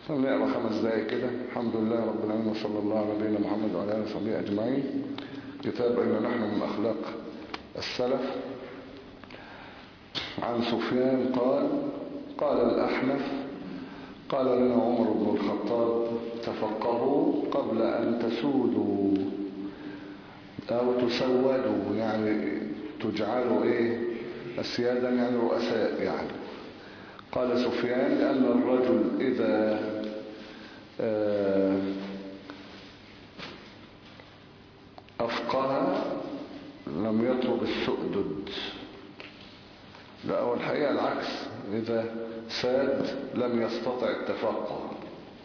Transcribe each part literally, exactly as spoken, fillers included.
نقرأ خمس دقائق كده. الحمد لله رب العالمين، وصلى الله على نبينا محمد وعلى آله وصحبه أجمعين. كتاب أين نحن من أخلاق السلف. عن سفيان قال قال الأحنف قال لنا عمر بن الخطاب تفقهوا قبل أن تسودوا أو تسودوا، يعني تجعلوا إيه أسيادا، يعني رؤساء. يعني قال سفيان لأن الرجل إذا أفقه لم يطلب السؤدد. لا، أول الحقيقة العكس، إذا ساد لم يستطع التفقه.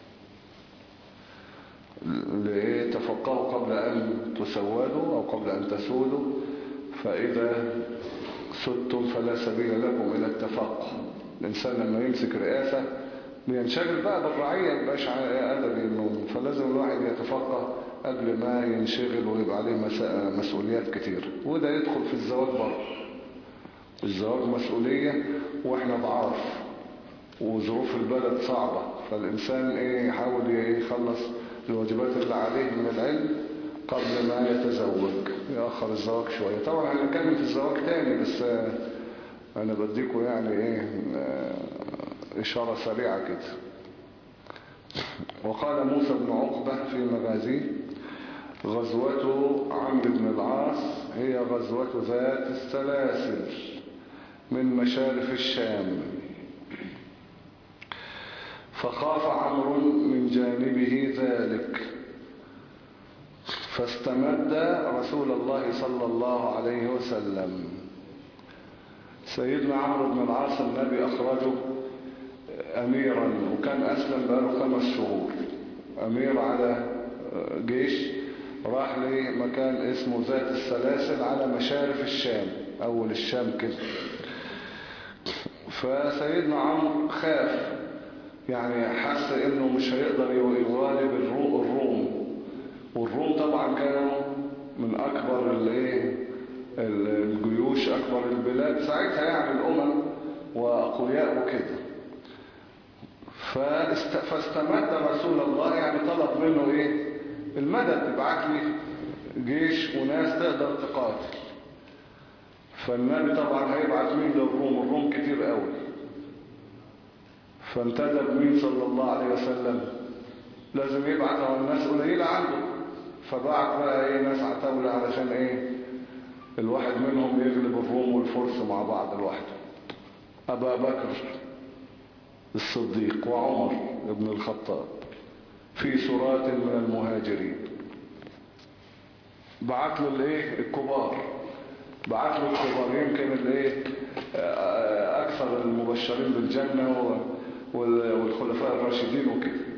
لإيه؟ تفقهوا قبل أن تسودوا أو قبل أن تسودوا، فإذا سدتم فلا سبيل لكم إلى التفقه. الإنسان لما يمسك رئاسة بينشغل بقى بالرعية، مبقاش أدبي النوم، فلازم الواحد يتفقه قبل ما ينشغل ويبقى عليه مسؤوليات كتير. وده يدخل في الزواج برضه. الزواج مسؤولية واحنا ضعاف وظروف البلد صعبة، فالإنسان ايه يحاول يخلص الواجبات اللي عليه من العلم قبل ما يتزوج، يأخر الزواج شوية. طبعا هنتكلم في الزواج تاني، بس انا بديكم يعني ايه اشارة سريعة كده. وقال موسى بن عقبة في مغازيه غزوة عمرو بن العاص هي غزوة ذات السلاسل من مشارف الشام، فخاف عمرو من جانبه ذلك فاستمد رسول الله صلى الله عليه وسلم. سيدنا عمرو بن العاص النبي أخرجه أميرا، وكان أسلم بقاله خمس شهور، أمير على جيش، راح لمكان اسمه ذات السلاسل على مشارف الشام، أول الشام كده. فسيدنا عمرو خاف، يعني حس إنه مش هيقدر يغالب الروم، والروم طبعا كانوا من أكبر الجيوش، أكبر البلاد ساعتها، يعني الأمم وأقوياء وكده. فاستمد رسول الله، يعني طلب منه إيه المدد، تبعت لي جيش وناس تقدر تقاتل. فالنبي طبعا هيبعت مين للروم؟ الروم كتير قوي. فانتدب مين صلى الله عليه وسلم؟ لازم يبعت على الناس قليلة عنده، فبعت بقى ايه ناس عتاولة علشان ايه الواحد منهم يغلب الروم والفرس مع بعض لوحده. أبا بكر الصديق وعمر بن الخطاب في سرات من المهاجرين. بعت له الايه الكبار، بعت له الكبار، يمكن الايه اكثر المبشرين بالجنة والخلفاء الراشدين وكده.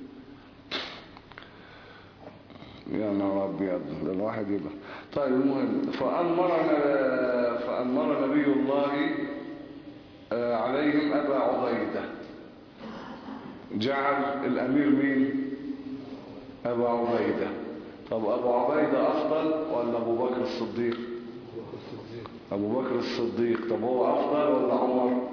يا نهار ابيض، الواحد يبقى طيب. المهم فأمرنا فأمر نبي الله عليهم أبا عبيدة، جعل الأمير مين؟ أبا عبيدة. طب أبو عبيدة أفضل ولا أبو بكر الصديق؟ أبو بكر الصديق. طب هو أفضل ولا عمر؟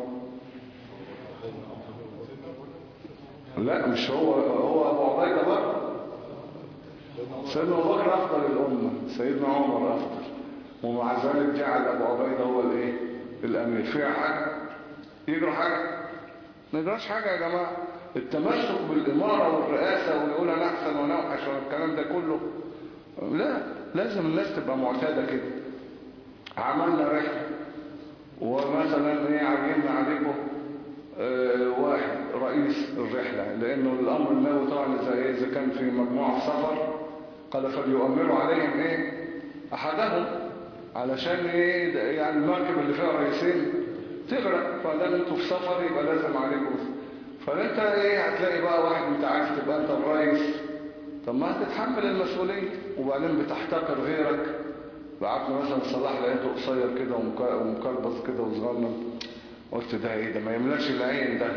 لا، مش هو هو أبو عبيدة بقى. سيدنا أبو بكر أفضل الأمة، سيدنا عمر أفضل، ومع ذلك جعل أبو عبيدة هو الإيه الأمير. فيها حاجة يجرى حاجة؟ ما يجراش حاجة يا جماعة. التمسك بالإمارة والرئاسة ويقول أنا أحسن وأنا أوحش والكلام ده كله، لا، لازم الناس تبقى معتادة كده. عملنا رحلة ومثلا ايه عيننا عليكم اه واحد رئيس الرحلة، لأنه الأمر النبوي طبعا إذا, إذا كان في مجموعة سفر قال فليؤمروا عليهم ايه أحدهم، علشان ايه يعني المركب اللي فيها رئيسين تغرق، فلازم انتوا في سفر يبقى لازم عليكم. فانت ايه هتلاقي بقى واحد انت عايز تبقى انت الرئيس، طب ما هتتحمل المسؤولية، وبعدين بتحتقر غيرك. بعتنا مثلا صلاح لقيته قصير كده ومكلبص كده وصغنن، قلت ده ايه ده ما يملاش العين ده.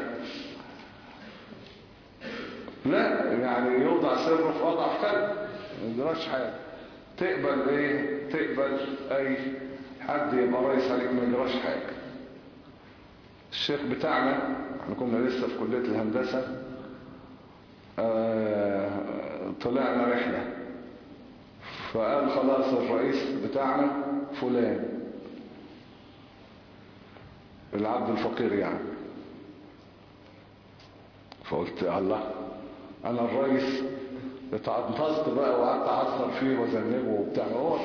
لا، يعني يوضع سره في اضعف كلب، ما يجراش حاجه. تقبل ايه تقبل اي حد يبقى رئيس عليك، ما يجراش حاجه. الشيخ بتاعنا احنا كنا لسه في كليه الهندسه، آه طلعنا رحلة، فقال خلاص الرئيس بتاعنا فلان العبد الفقير يعني. فقلت الله، انا الرئيس اتعنطزت بقى وقعدت اعصر فيه وذنبه وبتاع هو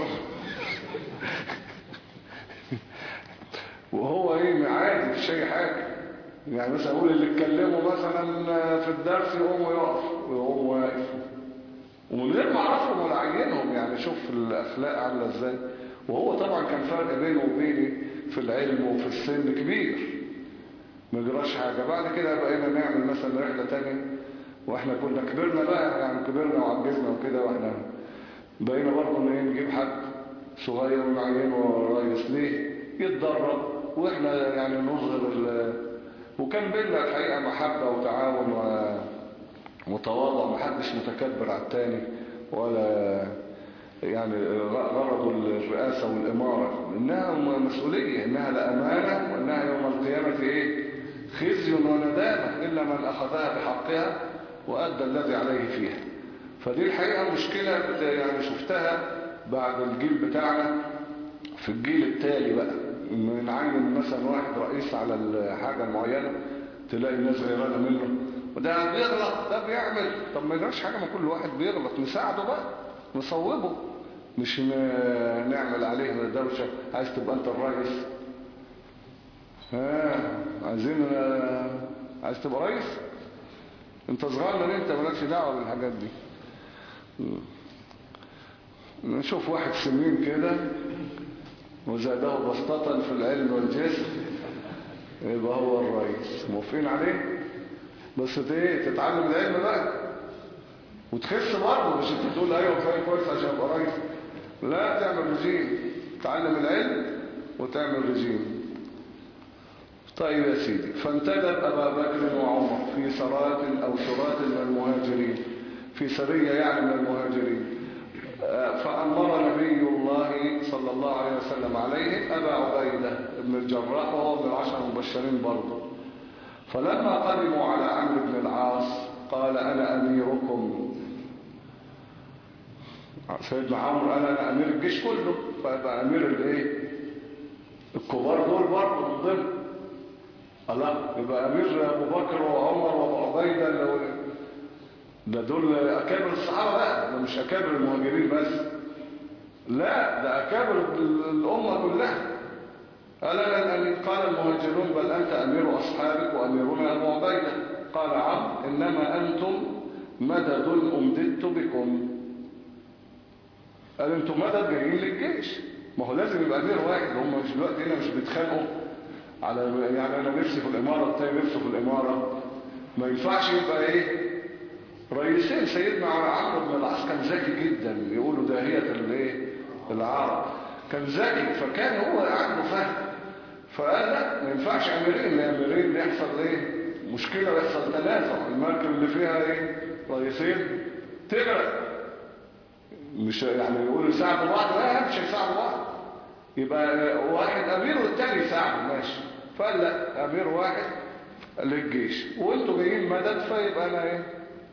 وهو ايه عادي مفيش اي حاجه. يعني مثلا اقول اللي اتكلموا مثلا في الدرس يقوموا يقف ويقوم واقف ومن غير ما اعرفهم ولا اعينهم. يعني شوف الاخلاق عامله ازاي. وهو طبعا كان فرق بينه وبيني في العلم وفي السن كبير، ما جراش حاجه. بعد كده بقينا نعمل مثلا رحله تانية واحنا كنا كبرنا بقى، يعني كبرنا وعجزنا وكده، واحنا بقينا برضه نجيب حد صغير ونعينه رئيس ليه يتدرب، واحنا يعني نظهر ال... وكان بينا الحقيقه محبه وتعاون وتواضع، محدش متكبر على التاني ولا يعني غرض الرئاسه والاماره، انها مسؤوليه، انها لامانه، وانها يوم القيامه ايه خزي وندامه الا من اخذها بحقها وأدى الذي عليه فيها. فدي الحقيقة مشكلة يعني شفتها بعد الجيل بتاعنا. في الجيل التالي بقى نعين مثلا واحد رئيس على الحاجة المعينة، تلاقي الناس غيرانة منه، وده بيغلط ده بيعمل. طب ما يجراش حاجة، ما كل واحد بيغلط نساعده بقى نصوبه، مش نعمل عليه دوشة. عايز تبقى انت الرئيس؟ ها عايزين عايز تبقى رئيس؟ انت صغير انت مالكش دعوه بالحاجات دي. نشوف واحد سمين كده وزاده بسطة في العلم والجسم يبقى هو الرئيس، موافقين عليه؟ بس ايه تتعلم العلم بقى وتخس برضه، مش انت تقول ايوه كفايه كويس عشان ابقى رئيس. لا، تعمل رجيم، تعلم العلم وتعمل رجيم. طيب يا سيدي، فانتدب أبا بكر وعمر في سرات أو سرات من المهاجرين، في سرية يعني من المهاجرين، فأمر نبي الله صلى الله عليه وسلم عليهم أبا عبيدة بن الجراح، وهو من العشر المبشرين برضه. فلما قدموا على عمرو بن العاص قال أنا أميركم. سيدنا عمرو قال أنا أمير الجيش كله، فيبقى أمير الإيه الكبار دول برضه من ضمن. الله، يبقى أمير أبو بكر وعمر وأبو عبيدة ده دول أكابر الصحابة بقى، ده مش أكابر المهاجرين بس، لا ده أكابر الأمة كلها. قال لا، قال المهاجرون بل أنت أمير أصحابك وأميرنا أبو عبيدة. قال عمرو إنما أنتم مدد أمددت بكم. قال أنتم مدد جايين للجيش، ما هو لازم يبقى أمير واحد. هم مش دلوقتي هنا مش بيتخانقوا على يعني انا نفسي في الاماره التاني نفسه في الاماره، ما ينفعش يبقى ايه رئيسين. سيدنا عمرو بن العاص كان ذكي جدا، يقولوا داهيه الايه العرب، كان ذكي، فكان هو عنده فهم، فقال لا ما ينفعش اميرين، اميرين يحصل ايه مشكله ويحصل تنازع، المركب اللي فيها ايه رئيسين تغرق، مش يعني يقولوا يساعدوا بعض، لا مش هيساعدوا بعض، يبقى واحد امير والتاني يساعده ماشي. فقال لا، امير واحد للجيش وانتوا جايين مدد، فيبقى انا ايه.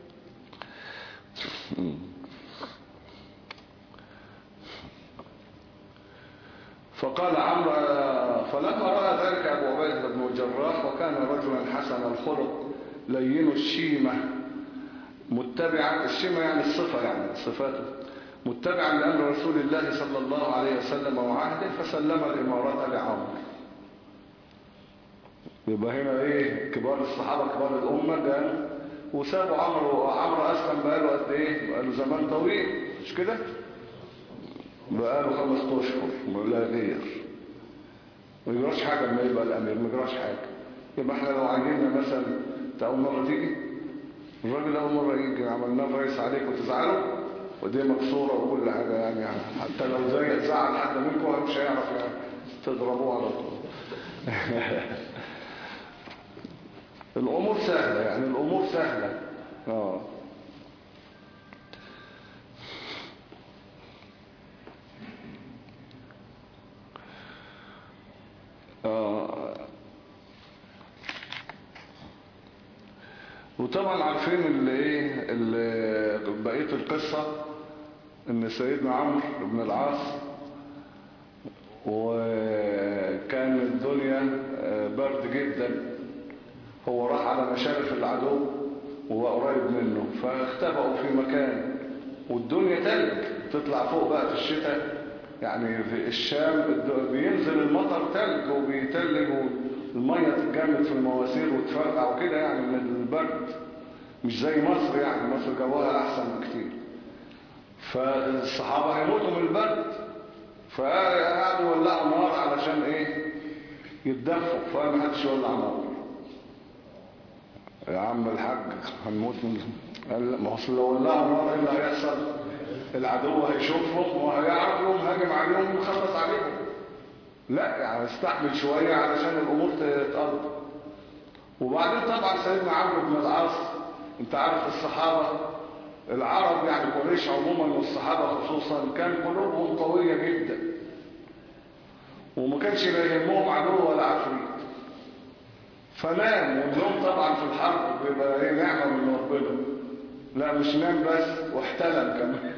فقال عمرو فلما راى ذلك ابو عبيده بن الجراح وكان رجلا حسن الخلق لين الشيمه متبعا، الشيمه يعني الصفه يعني صفاته، متبعا لامر رسول الله صلى الله عليه وسلم وعهده، فسلم الامارات لعمرو. يبقى هنا ايه كبار الصحابة كبار الامة قال وسابوا عمرو. عمرو اسلم بقاله قد ايه؟ بقاله زمان طويل مش كده؟ بقاله خمسة اشهر لا غير، ما يجراش حاجة لما يبقى الامير، ما يجراش حاجة. يبقى احنا لو عايزين مثلا اول مرة تيجي الراجل اول مرة يجي عملناه رئيس عليك وتزعله ودي مكسورة وكل حاجة يعني, يعني حتى لو زي زعل حد منكم مش هيعرف يعني تضربوه على طول. الأمور سهلة، يعني الأمور سهلة. آه. آه. وطبعا عارفين اللي ايه اللي بقية القصة، ان سيدنا عمرو بن العاص وكان الدنيا برد جدا، هو راح على مشارف العدو وهو قريب منه، فاختبأوا في مكان والدنيا تلج، تطلع فوق بقى في الشتاء، يعني في الشام بينزل المطر تلج وبيتلج والمية تتجمد في المواسير وتفرقع وكده، يعني من البرد، مش زي مصر، يعني مصر جوها احسن بكتير. فالصحابة هيموتوا من البرد، فقعدوا يولعوا نار علشان ايه يتدفوا، فما حدش يولع نار. يا عم الحاج هنموت من قال ما هو لو ولعوا نار ايه اللي هيحصل؟ العدو هيشوفهم وهيعرف لهم هاجم عليهم ويخلص عليهم. لا يعني استحمل شوية علشان الامور تتقضى. وبعدين طبعا سيدنا عمرو بن العاص، انت عارف الصحابة العرب يعني قريش عموما والصحابة خصوصا كان قلوبهم قوية جدا، وما كانش لا يهمهم عدو ولا عفريت. فنام، والنوم طبعا في الحرب بيبقى ايه نعمة من ربنا، لا مش نام بس واحتلم كمان.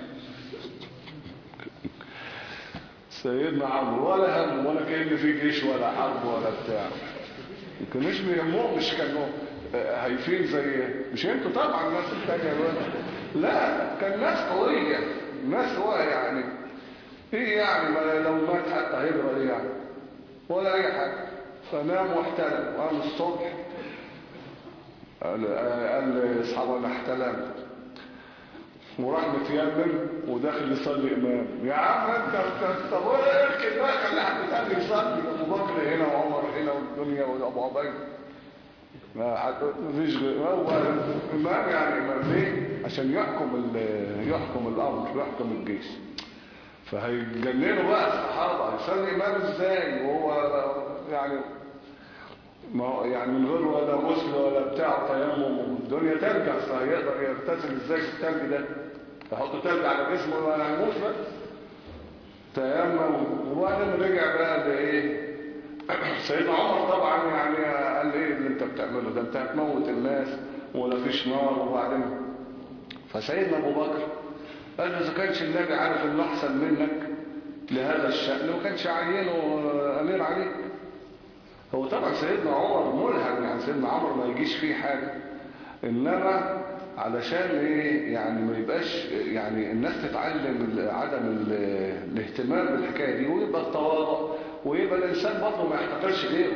سيدنا عمرو ولا هم ولا كأن في جيش ولا حرب ولا بتاع، ما كانوش بيهمهم، مش كانوا هايفين زي مش انتوا طبعا الناس التانية، لا كان ناس قوية، ناس هو يعني ايه يعني ما لو مات حتى هيجرى ايه يعني ولا اي حاجة. فنام واحتلم، وقام الصبح قال لاصحابه انا احتلم، وراح متيمم وداخل يصلي امام. يا عم انت طب اركن بقى خلي حد تاني يصلي، ابو بكر هنا وعمر هنا والدنيا وابو عبيده، ما حد مفيش غير هو امام، يعني امام ليه؟ عشان يحكم يحكم الامر يحكم الجيش. فهيجننوا بقى الصحابه، هيصلي امام ازاي وهو يعني ما هو يعني من غير ولا غسل ولا بتاع تيمم، الدنيا تلج، اصل هيقدر يغتسل ازاي في التلج ده؟ يحط تلج على جسمه ولا هيموت بقى. تيمم. وبعدين رجع بقى لايه سيدنا عمر طبعا يعني قال ايه اللي انت بتعمله ده، انت هتموت الناس ولا فيش نار. وبعدين فسيدنا ابو بكر قال اذا كانش النبي عارف انه احسن منك لهذا الشأن ما كانش عينه امير عليك. هو طبعا سيدنا عمر ملهم، يعني سيدنا عمر ما يجيش فيه حاجة، انما علشان ايه يعني ما يبقاش يعني الناس تتعلم عدم الاهتمام بالحكاية دي، ويبقى التواضع، ويبقى الانسان برضه ما يحتقرش غيره.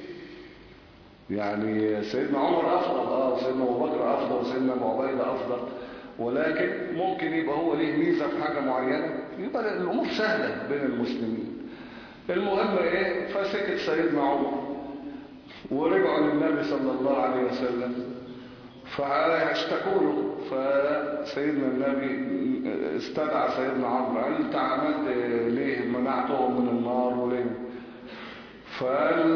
يعني سيدنا عمر افضل اه وسيدنا ابو بكر افضل وسيدنا ابو عبيده افضل، ولكن ممكن يبقى هو ليه ميزه في حاجه معينه، يبقى الامور سهله بين المسلمين. المهم ايه فسكت سيدنا عمر ورجعوا للنبي صلى الله عليه وسلم فاشتكوا له. فسيدنا النبي استدعى سيدنا عمرو قال انت عملت ليه منعتهم من النار وليه؟ فقال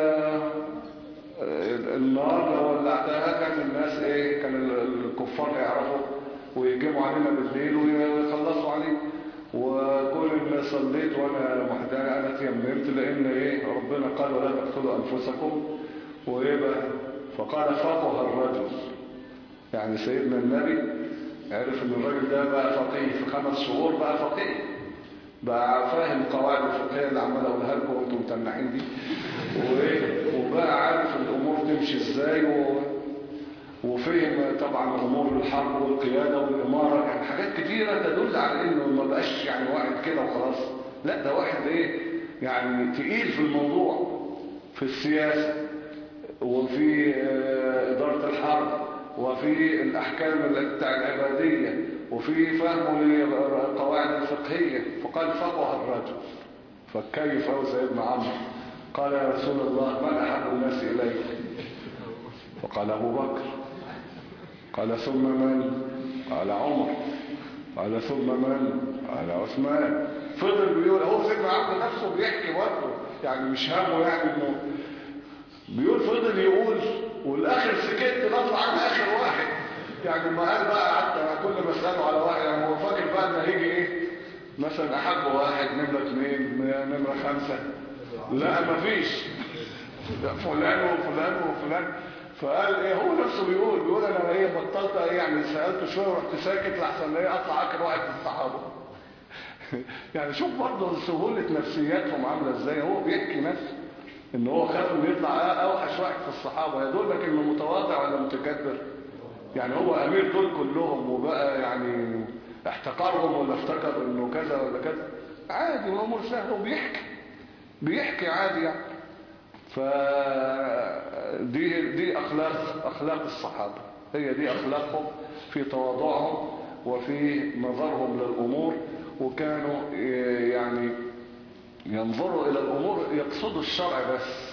النار لو ولعتها كان الناس ايه كان الكفار يعرفوا ويجمعوا علينا بالليل ويخلصوا علينا، وكل ما صليت وانا محتاج انا تيممت لان ايه ربنا قال ولا تقتلوا انفسكم ويبقى فقال فقه الرجل. يعني سيدنا النبي عرف ان الراجل ده بقى فقيه في خمس شهور، بقى فقيه بقى فاهم القواعد الفقهيه اللي عمال اقولها لكم وانتم متنحين دي، وبقى عارف الامور تمشي ازاي، و... وفهم طبعا امور الحرب والقياده والاماره، يعني حاجات كتيره تدل على انه ما بقاش يعني واحد كده وخلاص، لا ده واحد ايه يعني تقيل في الموضوع، في السياسه وفي اداره الحرب وفي الاحكام بتاع العباديه وفي فهمه للقواعد الفقهيه. فقال فقه الرجل. فكيف هو سيدنا عمرو قال يا رسول الله من احب الناس اليك؟ فقال ابو بكر. قال ثم من؟ قال عمر. قال ثم من؟ قال عثمان. فضل بيقول هو سيدنا عمرو نفسه بيحكي برضه، يعني مش همه يعني انه بيقول، فضل يقول والاخر سكت نطلع عن اخر واحد. يعني ما قال بقى حتى كل ما اساله على واحد يعني هو فاكر بقى ان هيجي ايه مثلا احب واحد نمره اثنين نمره خمسه، لا مفيش فلان وفلان وفلان. فقال ايه، هو نفسه بيقول بيقول انا ايه بطلت ايه يعني، سألته شوية ورحت ساكت لحسن ايه اطلع اكل واحد في الصحابة. يعني شوف برضه سهولة نفسياتهم عاملة ازاي. هو بيحكي نفسه ان هو خاف انه يطلع اوحش واحد في الصحابة. يدل لك انه متواضع ولا متكبر؟ يعني هو امير دول كلهم وبقى يعني احتقرهم ولا افتكر انه كذا ولا كذا؟ عادي وامور سهله وبيحكي بيحكي عادي يعني. فدي دي اخلاق اخلاق الصحابه، هي دي اخلاقهم في تواضعهم وفي نظرهم للامور. وكانوا يعني ينظروا الى الامور يقصدوا الشرع بس.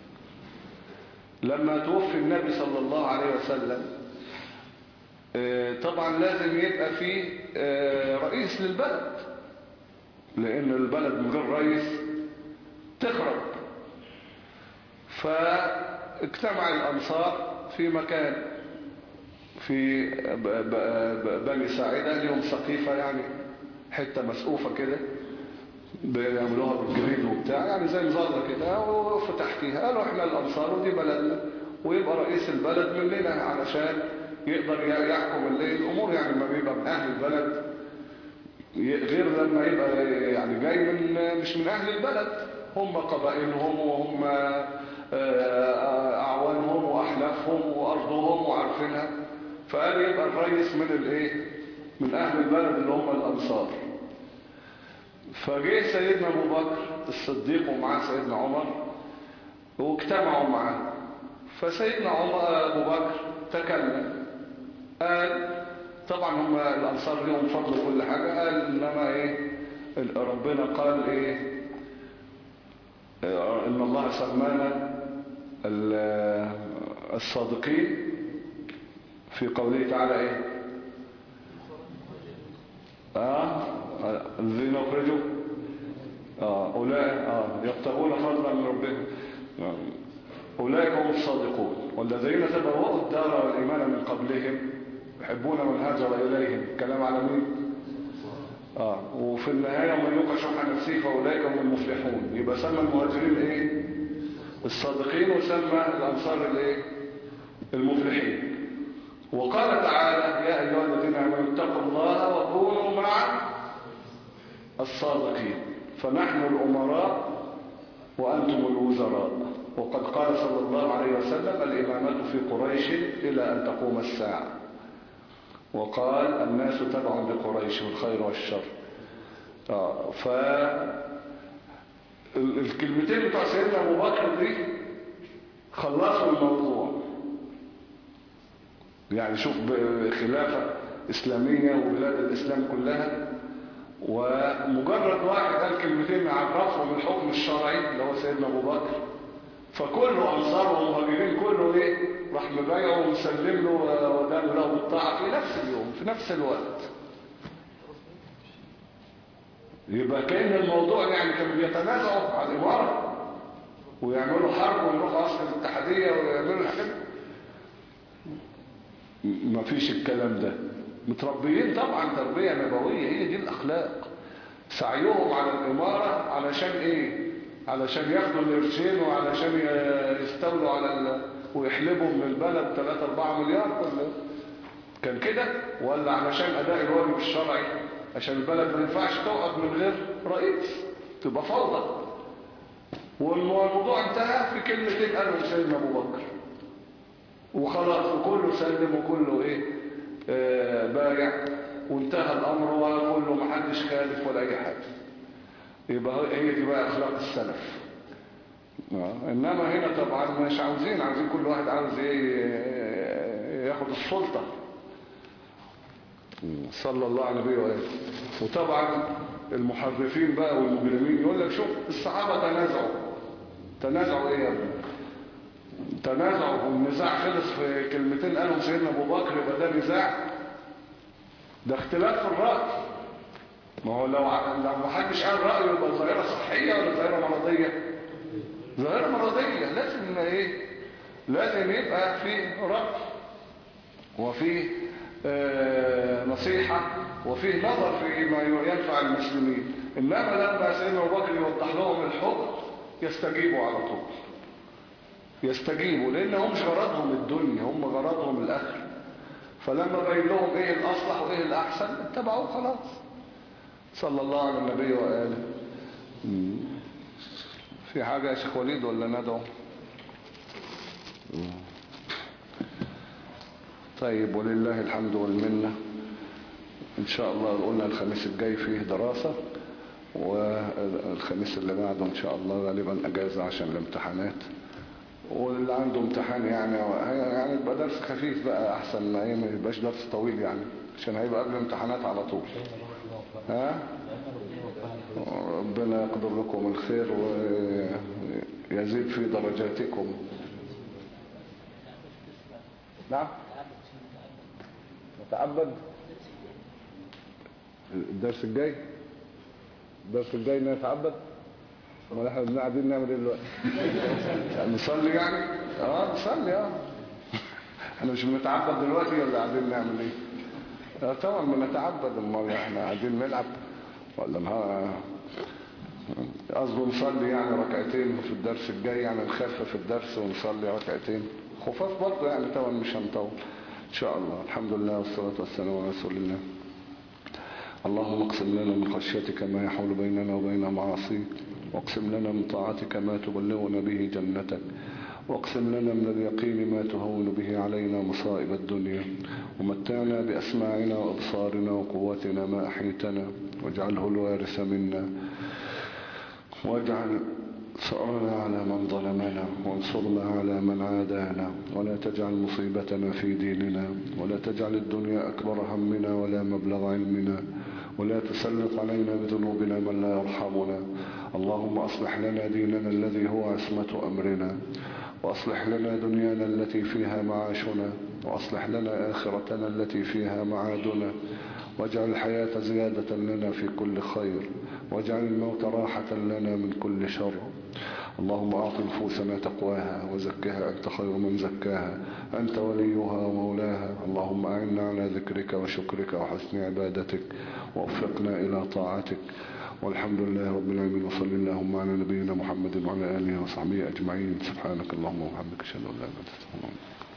لما توفي النبي صلى الله عليه وسلم طبعا لازم يبقى فيه رئيس للبلد، لان البلد من غير رئيس تخرب. فاجتمع الانصار في مكان في بني ساعدة، لهم سقيفة يعني حتة مسقوفة كده بيعملوها بالجريد وبتاع يعني زي مظلة كده، وفي تحتيها قالوا احنا الانصار ودي بلدنا، ويبقى رئيس البلد مننا علشان يقدر يحكم الليل الامور. يعني ما بيبقى من اهل البلد غير لما يبقى يعني جاي من مش من اهل البلد، هم قبائلهم وهم اعوانهم واحلافهم وارضهم وعارفينها. فقال يبقى الرئيس من الايه، من اهل البلد اللي هم الانصار. فجه سيدنا ابو بكر الصديق ومعاه سيدنا عمر واجتمعوا معاه. فسيدنا عمر ابو بكر تكلم قال طبعا هم الانصار لهم فضل كل حاجة، قال انما ايه ربنا قال ايه ان الله سمانا الصادقين في قوله تعالى ايه اه الذين اخرجوا اه اولئك اه يبتغون فضلا من ربهم آه. اولئك هم الصادقون والذين تبوأوا الدار والايمان من قبلهم يحبون من هاجر اليهم. كلام على مين؟ اه وفي النهايه من يوق شح نفسه فاولئك هم المفلحون. يبقى سمى المهاجرين ايه الصادقين، وسمى الانصار الايه المفلحين. وقال تعالى يا ايها الذين امنوا اتقوا الله وكونوا مع الصادقين فنحن الامراء وانتم الوزراء. وقد قال صلى الله عليه وسلم الامامه في قريش الى ان تقوم الساعه. وقال الناس تبع لقريش والخير والشر. آه ف الكلمتين بتوع سيدنا ابو بكر دي خلصوا الموضوع. يعني شوف خلافة اسلامية وبلاد الاسلام كلها، ومجرد واحد قال كلمتين عرفهم الحكم الشرعي اللي هو سيدنا ابو بكر، فكله انصار ومهاجرين كله ايه راح مبايعه ومسلم له ودان له بالطاعة في نفس اليوم في نفس الوقت. يبقى كأن الموضوع يعني كانوا بيتنازعوا على الإمارة ويعملوا حرب ويروحوا أصل الاتحادية ويعملوا الحاجات. ما فيش الكلام ده. متربيين طبعا تربية نبوية، هي دي الأخلاق. سعيهم على الإمارة علشان إيه؟ علشان ياخدوا القرشين وعلشان يستولوا على ال... ويحلبوا من البلد ثلاثة أربعة مليار ولا كان كده، ولا علشان أداء الواجب الشرعي عشان البلد ما ينفعش تقعد من غير رئيس تبقى فوضى. والموضوع انتهى في كلمتين قالوا سيدنا ابو بكر وخلاص، وكله سلم وكله ايه آه بايع وانتهى الامر وكله ما حدش خالف ولا اي حاجه. يبقى هي دي بقى اخلاق السلف. آه. انما هنا طبعا مش عاوزين عاوزين كل واحد عاوز ايه ياخد السلطه صلى الله عليه وسلم. وطبعا المحرفين بقى والمجرمين يقول لك شوف الصحابة تنازعوا تنازعوا ايه يا ابني؟ تنازعوا والنزاع خلص في كلمتين قالهم سيدنا ابو بكر، يبقى ده نزاع؟ ده اختلاف في الرأي. ما هو لو لو ما حدش قال رأيه يبقى ظاهرة صحية ولا ظاهرة مرضية؟ ظاهرة مرضية. لازم ايه لازم يبقى في رأي وفي آه نصيحة وفيه نظر في ما ينفع المسلمين. إنما لما سيدنا أبو بكر يوضح لهم الحكم يستجيبوا على طول. يستجيبوا، لان هم مش غرضهم الدنيا، هم غرضهم الاخر. فلما بين لهم ايه الاصلح وايه الاحسن اتبعوه خلاص. صلى الله على النبي وآله. مم. في حاجة يا شيخ وليد ولا ندعو؟ مم. طيب، ولله الحمد والمنة. ان شاء الله قلنا الخميس الجاي فيه دراسة، والخميس اللي بعده ان شاء الله غالبا اجازة عشان الامتحانات. واللي عنده امتحان يعني يعني يبقى درس خفيف بقى احسن، ما ما يبقاش درس طويل يعني، عشان هيبقى قبل الامتحانات على طول. ها، ربنا يقدر لكم الخير ويزيد في درجاتكم. نعم، نتعبد الدرس الجاي. الدرس الجاي نتعبد. امال احنا قاعدين نعمل ايه دلوقتي؟ نصلي يعني. اه نصلي. اه احنا مش بنتعبد دلوقتي ولا قاعدين نعمل ايه؟ اه طبعا بنتعبد. امال احنا قاعدين نلعب ولا ما قصده نصلي يعني ركعتين في الدرس الجاي، يعني نخفف الدرس ونصلي ركعتين خفاف برضه يعني، طبعا مش هنطول ان شاء الله. الحمد لله والصلاة والسلام على رسول الله. اللهم اقسم لنا من خشيتك ما يحول بيننا وبين معاصيك، واقسم لنا من طاعتك ما تبلغنا به جنتك، واقسم لنا من اليقين ما تهون به علينا مصائب الدنيا، ومتعنا بأسماعنا وأبصارنا وقوتنا ما أحيتنا، واجعله الوارث منا، واجعل ثأرنا على من ظلمنا، وانصرنا على من عادانا، ولا تجعل مصيبتنا في ديننا، ولا تجعل الدنيا أكبر همنا ولا مبلغ علمنا، ولا تسلط علينا بذنوبنا من لا يرحمنا. اللهم أصلح لنا ديننا الذي هو عصمة أمرنا، وأصلح لنا دنيانا التي فيها معاشنا، وأصلح لنا آخرتنا التي فيها معادنا، واجعل الحياة زيادة لنا في كل خير، واجعل الموت راحة لنا من كل شر. اللهم أعط نفوسنا تقواها وزكها أنت خير من زكاها، أنت وليها ومولاها. اللهم أعنا على ذكرك وشكرك وحسن عبادتك، ووفقنا إلى طاعتك. والحمد لله رب العالمين، وصلى اللهم على نبينا محمد وعلى آله وصحبه أجمعين. سبحانك اللهم وبحمدك، أشهد أن لا إله إلا أنت.